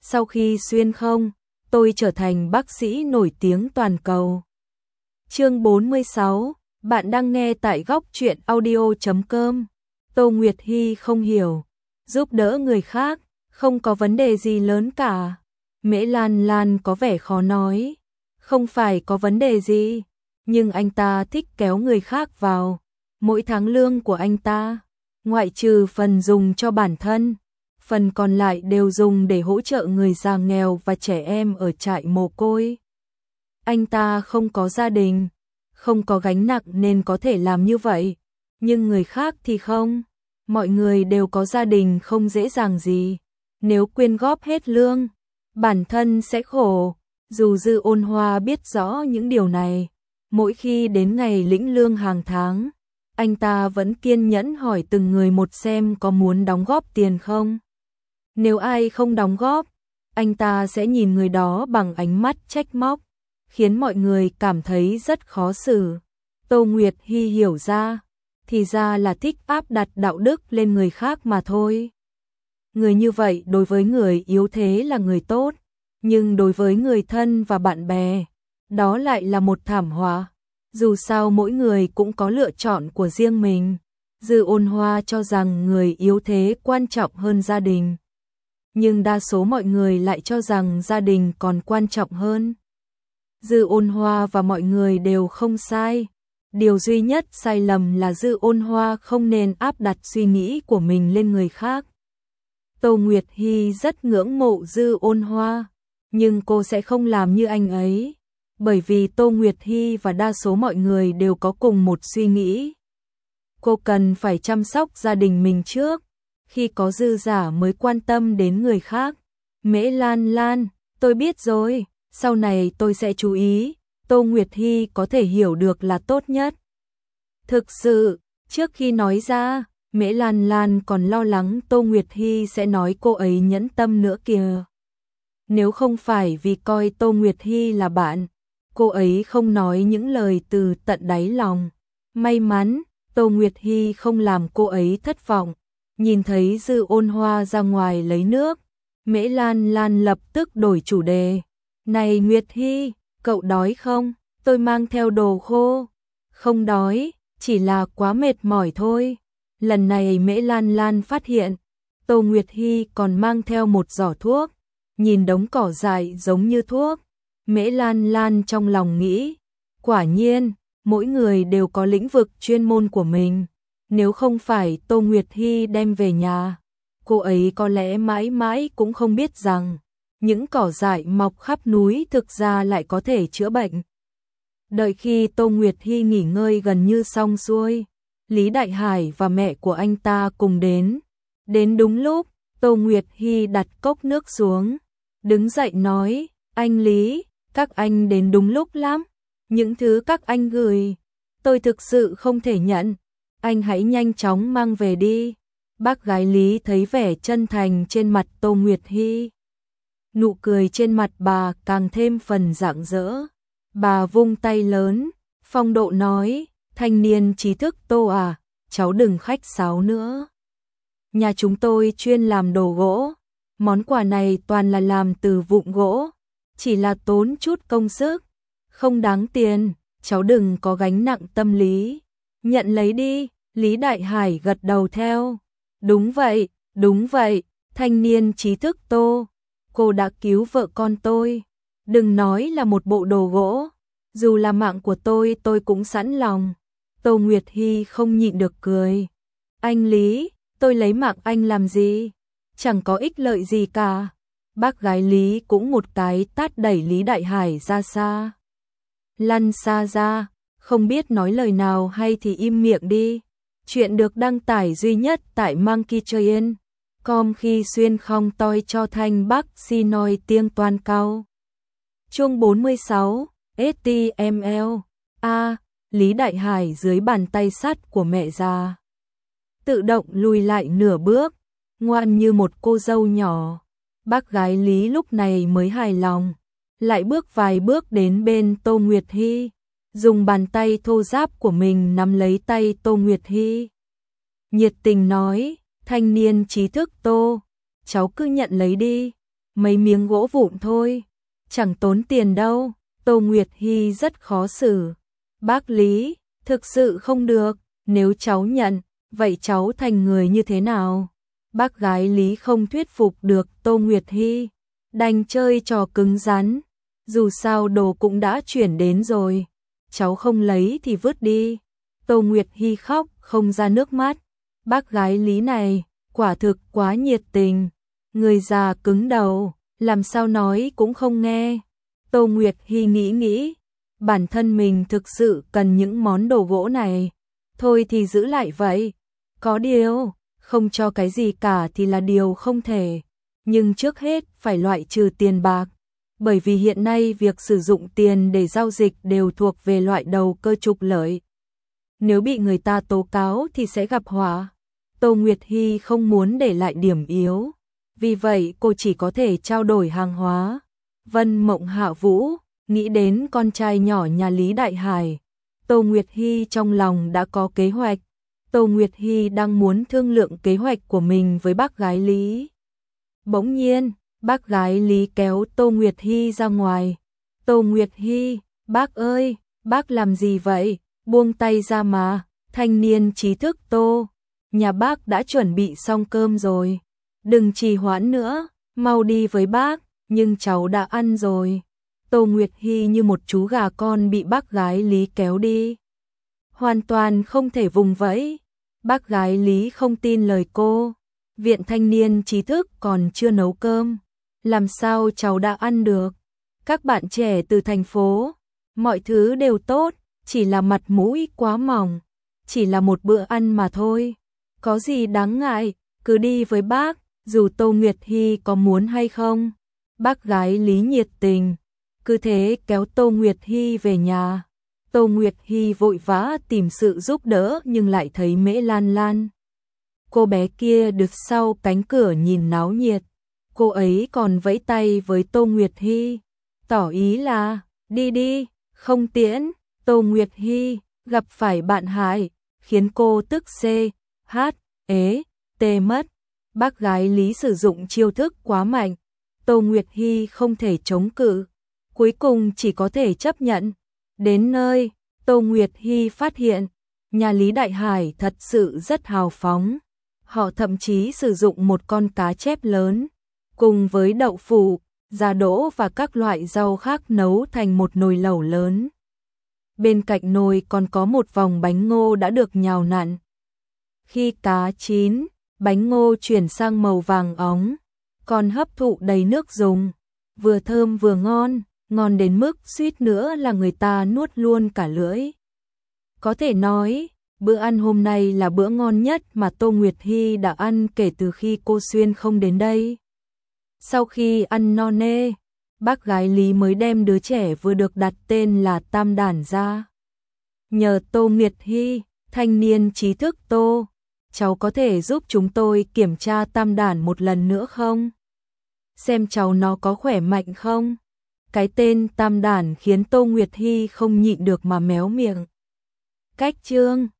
sau khi xuyên không, tôi trở thành bác sĩ nổi tiếng toàn cầu. Chương 46, bạn đang nghe tại góc truyện audio.com. Tô Nguyệt Hy không hiểu, giúp đỡ người khác, không có vấn đề gì lớn cả. Mễ Lan Lan có vẻ khó nói, không phải có vấn đề gì, nhưng anh ta thích kéo người khác vào. Mỗi tháng lương của anh ta, ngoại trừ phần dùng cho bản thân, phần còn lại đều dùng để hỗ trợ người già nghèo và trẻ em ở trại mồ côi. Anh ta không có gia đình, không có gánh nặng nên có thể làm như vậy, nhưng người khác thì không. Mọi người đều có gia đình không dễ dàng gì, nếu quyên góp hết lương, bản thân sẽ khổ. Dù Dư Ôn Hoa biết rõ những điều này, mỗi khi đến ngày lĩnh lương hàng tháng, anh ta vẫn kiên nhẫn hỏi từng người một xem có muốn đóng góp tiền không. Nếu ai không đóng góp, anh ta sẽ nhìn người đó bằng ánh mắt trách móc, khiến mọi người cảm thấy rất khó xử. Tô Nguyệt Hy hiểu ra, thì ra là thích áp đặt đạo đức lên người khác mà thôi. Người như vậy đối với người yếu thế là người tốt, nhưng đối với người thân và bạn bè, đó lại là một thảm họa. Dù sao mỗi người cũng có lựa chọn của riêng mình. Dư Ôn Hoa cho rằng người yếu thế quan trọng hơn gia đình, nhưng đa số mọi người lại cho rằng gia đình còn quan trọng hơn. Dư Ôn Hoa và mọi người đều không sai. Điều duy nhất sai lầm là Dư Ôn Hoa không nên áp đặt suy nghĩ của mình lên người khác. Tô Nguyệt Hy rất ngưỡng mộ Dư Ôn Hoa, nhưng cô sẽ không làm như anh ấy, bởi vì Tô Nguyệt Hy và đa số mọi người đều có cùng một suy nghĩ. Cô cần phải chăm sóc gia đình mình trước, khi có dư giả mới quan tâm đến người khác. Mễ Lan Lan, tôi biết rồi, sau này tôi sẽ chú ý. Tô Nguyệt Hy có thể hiểu được là tốt nhất. Thực sự, trước khi nói ra, Mễ Lan Lan còn lo lắng Tô Nguyệt Hy sẽ nói cô ấy nhẫn tâm nữa kìa. Nếu không phải vì coi Tô Nguyệt Hy là bạn, cô ấy không nói những lời từ tận đáy lòng. May mắn, Tô Nguyệt Hy không làm cô ấy thất vọng. Nhìn thấy Dư Ôn Hoa ra ngoài lấy nước, Mễ Lan Lan lập tức đổi chủ đề. Này Nguyệt Hy, cậu đói không? Tôi mang theo đồ khô. Không đói, chỉ là quá mệt mỏi thôi. Lần này Mễ Lan Lan phát hiện, Tô Nguyệt Hy còn mang theo một giỏ thuốc. Nhìn đống cỏ dại giống như thuốc. Mễ Lan Lan trong lòng nghĩ, quả nhiên, mỗi người đều có lĩnh vực chuyên môn của mình. Nếu không phải Tô Nguyệt Hy đem về nhà, cô ấy có lẽ mãi mãi cũng không biết rằng những cỏ dại mọc khắp núi thực ra lại có thể chữa bệnh. Đợi khi Tô Nguyệt Hy nghỉ ngơi gần như xong xuôi, Lý Đại Hải và mẹ của anh ta cùng đến. Đến đúng lúc, Tô Nguyệt Hy đặt cốc nước xuống, đứng dậy nói, anh Lý, các anh đến đúng lúc lắm. Những thứ các anh gửi, tôi thực sự không thể nhận. Anh hãy nhanh chóng mang về đi. Bác gái Lý thấy vẻ chân thành trên mặt Tô Nguyệt Hy. Nụ cười trên mặt bà càng thêm phần rạng rỡ. Bà vung tay lớn, phong độ nói, thanh niên trí thức Tô à, cháu đừng khách sáo nữa. Nhà chúng tôi chuyên làm đồ gỗ, món quà này toàn là làm từ vụn gỗ, chỉ là tốn chút công sức, không đáng tiền, cháu đừng có gánh nặng tâm lý. Nhận lấy đi, Lý Đại Hải gật đầu theo. Đúng vậy, thanh niên trí thức Tô, cô đã cứu vợ con tôi. Đừng nói là một bộ đồ gỗ, dù là mạng của tôi cũng sẵn lòng. Tô Nguyệt Hy không nhịn được cười. Anh Lý, tôi lấy mạng anh làm gì? Chẳng có ích lợi gì cả. Bác gái Lý cũng một cái tát đẩy Lý Đại Hải ra xa. Lăn xa ra, không biết nói lời nào hay thì im miệng đi. Chuyện được đăng tải duy nhất tại monkeytrain.com khi xuyên không toi cho thanh bác si nói tiếng toàn cao. Chương 46, HTML. Lý Đại Hải dưới bàn tay sắt của mẹ già, tự động lùi lại nửa bước, ngoan như một cô dâu nhỏ. Bác gái Lý lúc này mới hài lòng, lại bước vài bước đến bên Tô Nguyệt Hy, dùng bàn tay thô ráp của mình nắm lấy tay Tô Nguyệt Hy. Nhiệt tình nói, thanh niên trí thức Tô, cháu cứ nhận lấy đi. mấy miếng gỗ vụn thôi, chẳng tốn tiền đâu. Tô Nguyệt Hy rất khó xử. Bác Lý, thực sự không được, nếu cháu nhận, vậy cháu thành người như thế nào? Bác gái Lý không thuyết phục được Tô Nguyệt Hy, đành chơi trò cứng rắn. Dù sao đồ cũng đã chuyển đến rồi, cháu không lấy thì vứt đi. Tô Nguyệt Hy khóc không ra nước mắt. Bác gái Lý này, quả thực quá nhiệt tình. Người già cứng đầu, làm sao nói cũng không nghe. Tô Nguyệt Hy nghĩ, bản thân mình thực sự cần những món đồ gỗ này. Thôi thì giữ lại vậy. Có điều, không cho cái gì cả thì là điều không thể. Nhưng trước hết phải loại trừ tiền bạc. Bởi vì hiện nay việc sử dụng tiền để giao dịch đều thuộc về loại đầu cơ trục lợi. Nếu bị người ta tố cáo thì sẽ gặp họa. Tô Nguyệt Hy không muốn để lại điểm yếu. Vì vậy cô chỉ có thể trao đổi hàng hóa. Vân Mộng Hạ Vũ, nghĩ đến con trai nhỏ nhà Lý Đại Hải. Tô Nguyệt Hy trong lòng đã có kế hoạch. Tô Nguyệt Hy đang muốn thương lượng kế hoạch của mình với bác gái Lý. Bỗng nhiên, bác gái Lý kéo Tô Nguyệt Hy ra ngoài. Tô Nguyệt Hy, bác ơi, bác làm gì vậy? Buông tay ra mà. Thanh niên trí thức Tô, nhà bác đã chuẩn bị xong cơm rồi. Đừng trì hoãn nữa, mau đi với bác, nhưng cháu đã ăn rồi. Tô Nguyệt Hy như một chú gà con bị bác gái Lý kéo đi. Hoàn toàn không thể vùng vẫy. Bác gái Lý không tin lời cô. Viện thanh niên trí thức còn chưa nấu cơm. Làm sao cháu đã ăn được? Các bạn trẻ từ thành phố, mọi thứ đều tốt, chỉ là mặt mũi quá mỏng. Chỉ là một bữa ăn mà thôi. Có gì đáng ngại, cứ đi với bác, dù Tô Nguyệt Hy có muốn hay không. Bác gái Lý nhiệt tình, cứ thế kéo Tô Nguyệt Hy về nhà. Tô Nguyệt Hy vội vã tìm sự giúp đỡ nhưng lại thấy Mễ Lan Lan. Cô bé kia đứng sau cánh cửa nhìn náo nhiệt. Cô ấy còn vẫy tay với Tô Nguyệt Hy, tỏ ý là, đi đi, không tiễn. Tô Nguyệt Hy gặp phải bạn hại, khiến cô tức tê mất. Bác gái Lý sử dụng chiêu thức quá mạnh. Tô Nguyệt Hy không thể chống cự, cuối cùng chỉ có thể chấp nhận. Đến nơi, Tô Nguyệt Hy phát hiện, nhà Lý Đại Hải thật sự rất hào phóng. Họ thậm chí sử dụng một con cá chép lớn, cùng với đậu phụ, giá đỗ và các loại rau khác nấu thành một nồi lẩu lớn. Bên cạnh nồi còn có một vòng bánh ngô đã được nhào nặn. Khi cá chín, bánh ngô chuyển sang màu vàng óng, còn hấp thụ đầy nước dùng, vừa thơm vừa ngon, ngon đến mức suýt nữa là người ta nuốt luôn cả lưỡi. Có thể nói, bữa ăn hôm nay là bữa ngon nhất mà Tô Nguyệt Hy đã ăn kể từ khi cô Xuyên không đến đây. Sau khi ăn no nê, bác gái Lý mới đem đứa trẻ vừa được đặt tên là Tam Đản ra. Nhờ Tô Nguyệt Hy, thanh niên trí thức Tô, cháu có thể giúp chúng tôi kiểm tra Tam Đản một lần nữa không? Xem cháu nó có khỏe mạnh không? Cái tên Tam Đản khiến Tô Nguyệt Hy không nhịn được mà méo miệng. Cách chương